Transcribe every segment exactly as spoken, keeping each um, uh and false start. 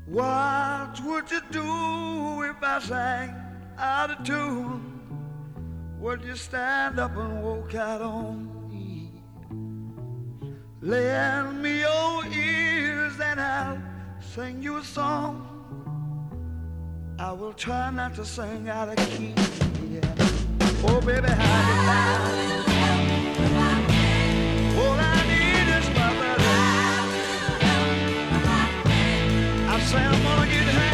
What would you do if I sang out of tune? Would you stand up and walk out on me? Lend me your ears and I'll sing you a song. I will try not to sing out of key. Yeah. Oh, baby, how you lie? All I need is my brother. I say I'm gonna get high.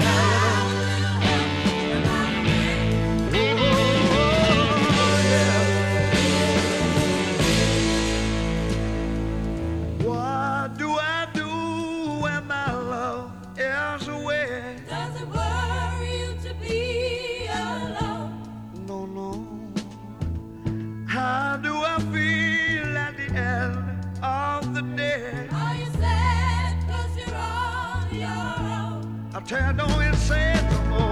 Tell don't it say no more.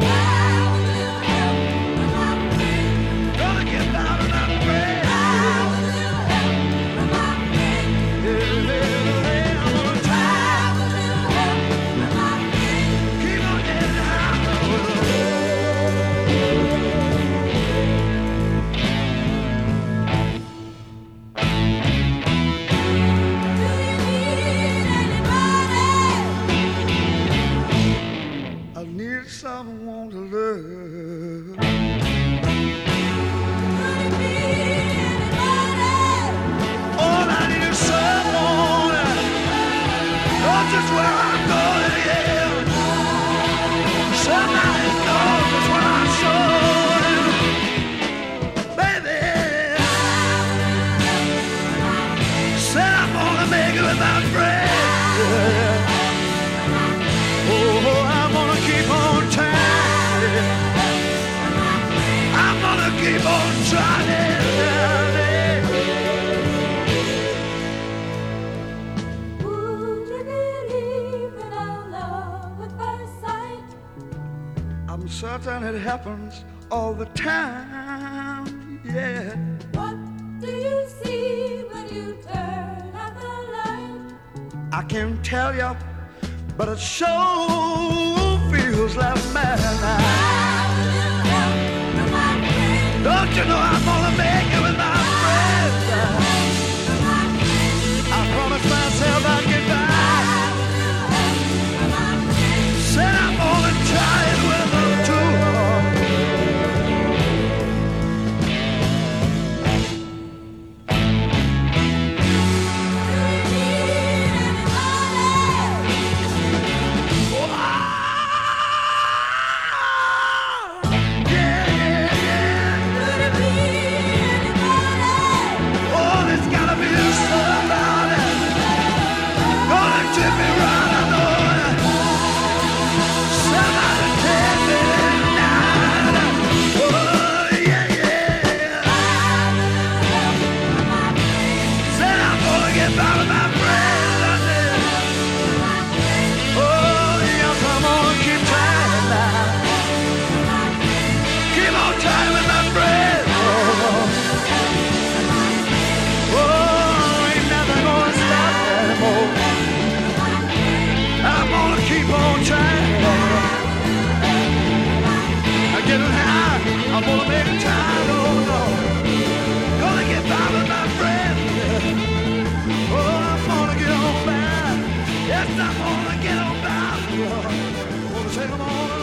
Gonna get out of that bed. I'm gonna try. Keep on getting someone to love. Could it be anybody? All I need is someone. Knows just where I'm going, yeah. Somebody knows just where I'm going, baby. Said I'm gonna make it without bread. Oh, I'm gonna keep on trying. I'm gonna keep on trying. Would you believe in our love at first sight? I'm certain it happens all the time, yeah. What do you see when you turn out the light? I can't tell you, but it sure feels like madness. Don't you know I'm gonna make it with my friends? I promised myself I'd get back. Said I'm gonna try it with them too. I'm gonna make a time, oh no. Gonna get by with my friends. Oh, I'm gonna get on by. Yes, I'm gonna get on by. Gonna take them on.